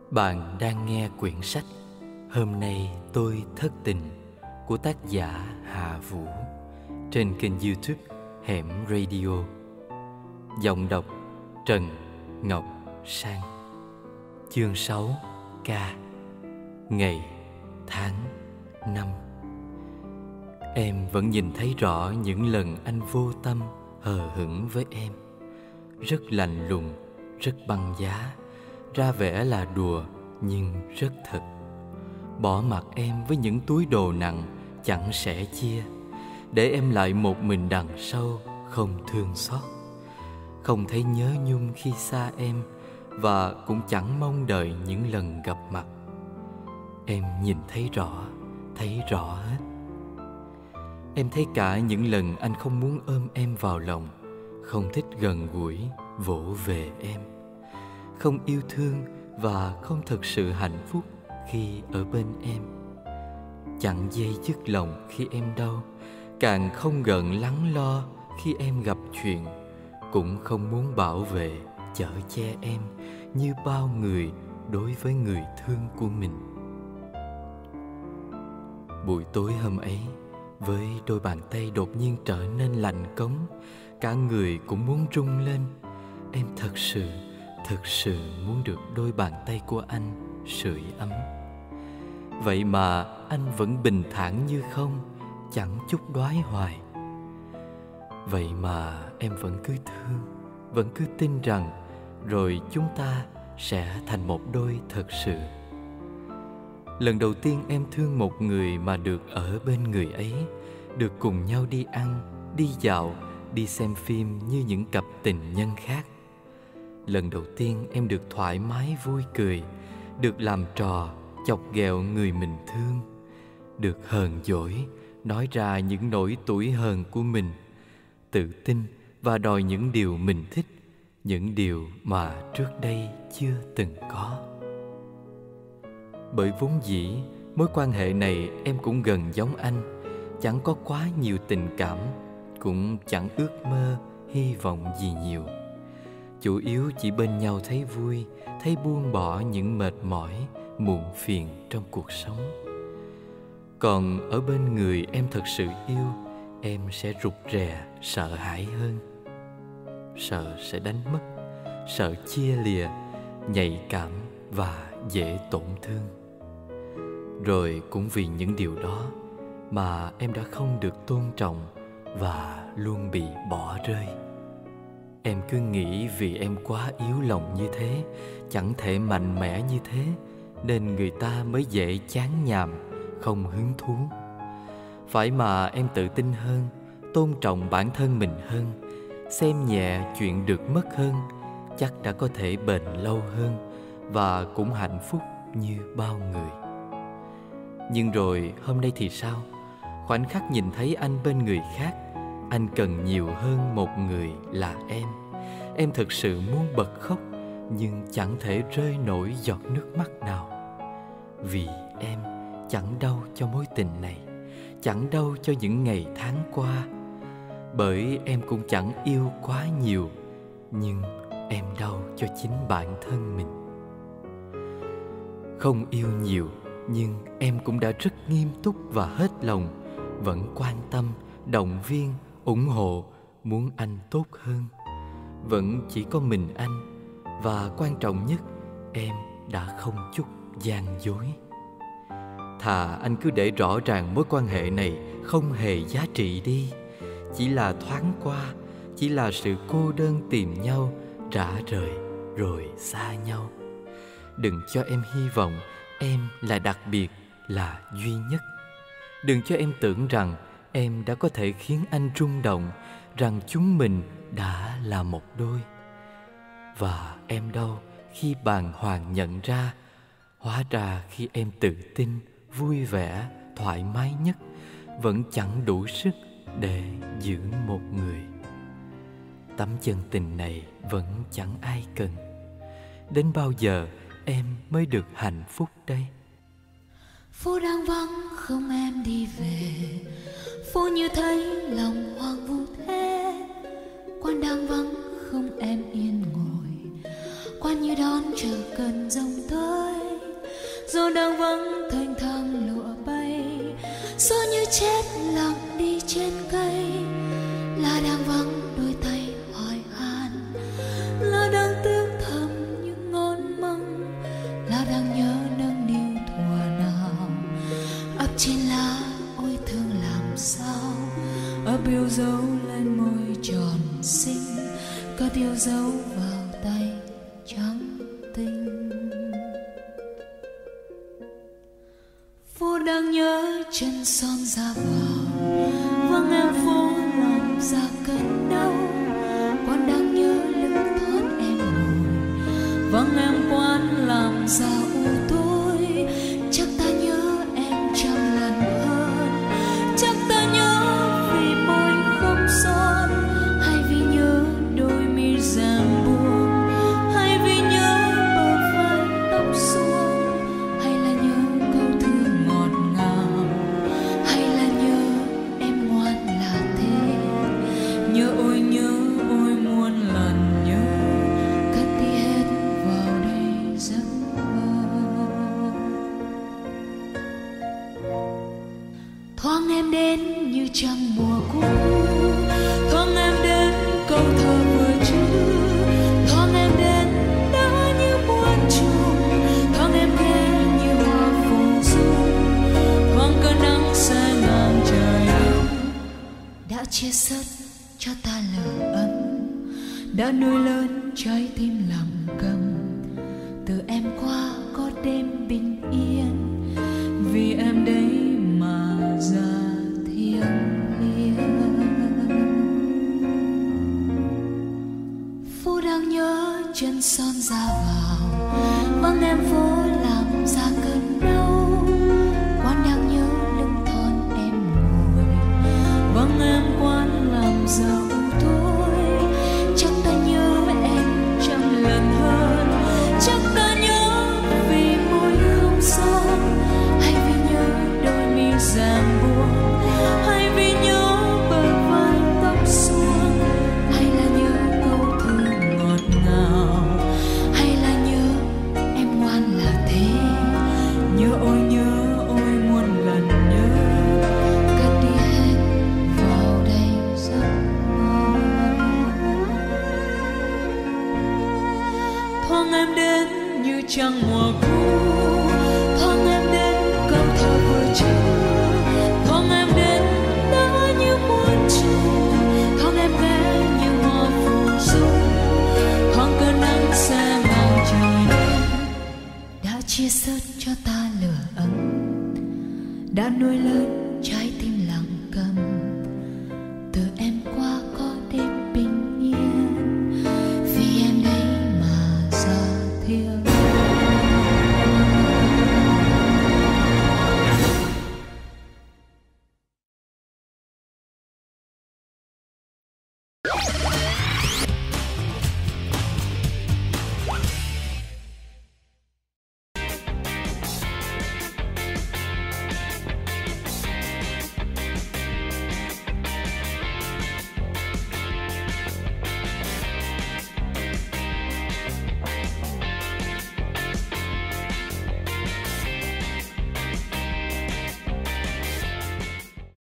Bạn đang nghe quyển sách Hôm nay tôi thất tình của tác giả Hà Vũ trên kênh YouTube Hẻm Radio. Giọng đọc Trần Ngọc Sang. Chương 6 K. Ngày tháng năm. Em vẫn nhìn thấy rõ những lần anh vô tâm hờ hững với em, rất lạnh lùng, rất băng giá, ra vẻ là đùa nhưng rất thật. Bỏ mặc em với những túi đồ nặng chẳng sẻ chia, để em lại một mình đằng sau không thương xót. Không thấy nhớ nhung khi xa em, và cũng chẳng mong đợi những lần gặp mặt. Em nhìn thấy rõ hết. Em thấy cả những lần anh không muốn ôm em vào lòng, không thích gần gũi, vỗ về em, không yêu thương và không thực sự hạnh phúc khi ở bên em. Chẳng dây dứt lòng khi em đau, càng không gợn lắng lo khi em gặp chuyện, cũng không muốn bảo vệ, chở che em như bao người đối với người thương của mình. Buổi tối hôm ấy, với đôi bàn tay đột nhiên trở nên lạnh cống, cả người cũng muốn rung lên, em thật sự muốn được đôi bàn tay của anh sưởi ấm. Vậy mà anh vẫn bình thản như không, chẳng chút đoái hoài. Vậy mà em vẫn cứ thương, vẫn cứ tin rằng rồi chúng ta sẽ thành một đôi thật sự. Lần đầu tiên em thương một người mà được ở bên người ấy, được cùng nhau đi ăn, đi dạo, đi xem phim như những cặp tình nhân khác. Lần đầu tiên em được thoải mái vui cười, được làm trò, chọc ghẹo người mình thương, được hờn dỗi, nói ra những nỗi tủi hờn của mình, tự tin và đòi những điều mình thích, những điều mà trước đây chưa từng có. Bởi vốn dĩ, mối quan hệ này em cũng gần giống anh, chẳng có quá nhiều tình cảm, cũng chẳng ước mơ, hy vọng gì nhiều. Chủ yếu chỉ bên nhau thấy vui, thấy buông bỏ những mệt mỏi, muộn phiền trong cuộc sống. Còn ở bên người em thật sự yêu, em sẽ rụt rè, sợ hãi hơn. Sợ sẽ đánh mất, sợ chia lìa, nhạy cảm và dễ tổn thương. Rồi cũng vì những điều đó mà em đã không được tôn trọng và luôn bị bỏ rơi. Em cứ nghĩ vì em quá yếu lòng như thế, chẳng thể mạnh mẽ như thế, nên người ta mới dễ chán nhàm, không hứng thú. Phải mà em tự tin hơn, tôn trọng bản thân mình hơn, xem nhẹ chuyện được mất hơn, chắc đã có thể bền lâu hơn và cũng hạnh phúc như bao người. Nhưng rồi hôm nay thì sao? Khoảnh khắc nhìn thấy anh bên người khác, anh cần nhiều hơn một người là em. Em thực sự muốn bật khóc, nhưng chẳng thể rơi nổi giọt nước mắt nào. Vì em chẳng đau cho mối tình này, chẳng đau cho những ngày tháng qua. Bởi em cũng chẳng yêu quá nhiều, nhưng em đau cho chính bản thân mình. Không yêu nhiều, nhưng em cũng đã rất nghiêm túc và hết lòng, vẫn quan tâm, động viên, ủng hộ, muốn anh tốt hơn. Vẫn chỉ có mình anh, và quan trọng nhất, em đã không chút gian dối. Thà anh cứ để rõ ràng mối quan hệ này không hề giá trị đi, chỉ là thoáng qua, chỉ là sự cô đơn tìm nhau, rã rời rồi xa nhau. Đừng cho em hy vọng em là đặc biệt, là duy nhất. Đừng cho em tưởng rằng em đã có thể khiến anh rung động, rằng chúng mình đã là một đôi. Và em đau khi bàng hoàng nhận ra, hóa ra khi em tự tin, vui vẻ, thoải mái nhất, vẫn chẳng đủ sức để giữ một người. Tấm chân tình này vẫn chẳng ai cần. Đến bao giờ em mới được hạnh phúc đây? Phố đang vắng không em đi về, phố như thấy lòng hoang vu thế. Quan đang vắng không em yên ngồi, quan như đón chờ cơn giông tới. ấp yêu dấu lên môi tròn xinh, cất yêu dấu vào tay trắng tinh. Phố đang nhớ chân son ra vào, vắng em phố lòng ra cơn đau. Quán đang nhớ lưng thon em ngồi, vắng em quán làm ra u tối. Chắc ta nhớ em trăm lần hơn, chắc ta nhớ vì môi không son, hay vì nhớ đôi mi ràng buông, hay vì nhớ bờ vai tóc suông, hay là nhớ câu thư ngọt ngào, hay là nhớ em ngoan là thế. Nhớ ôi muôn lần nhớ, cất đi hết vào đây giấc mơ. Thoáng em đến như trăng mùa cũ, thoáng em đến câu thơ vừa chữ, thoáng em đến đã như muôn trùng, thoáng em ghé như hoa phù du, thoáng cơn nắng sẽ ngang trời đông, đã chia sớt cho ta lửa ấm, đã nuôi lớn trái tim lặng câm. Từ em qua có đêm bình yên, vì em đấy mà ra thiêng liêng. Phố đang nhớ chân son ra vào, vắng em phố làm ra cơn đau. Quán đang nhớ lưng thon em ngồi, vắng em quán làm giờ u tối. Chắc ta nhớ em trăm lần hơn, chắc ta nhớ vì môi không son, hay vì nhớ đôi mi ràng buông, hay vì nhớ bờ vai tóc suông, hay là nhớ câu thư ngọt ngào, hay là nhớ em ngoan là thế. Nhớ ôi muôn lần nhớ, cất đi hết vào đây giấc mơ. Thoáng em đến như trăng mùa cũ, thoáng em đến câu thơ vừa chữ, thoáng em đến đã như muôn trùng, thoáng em ghé như hoa phù du, thoáng cơn nắng sẽ ngang trời đông, đã chia sớt cho ta lửa ấm, đã nuôi lớn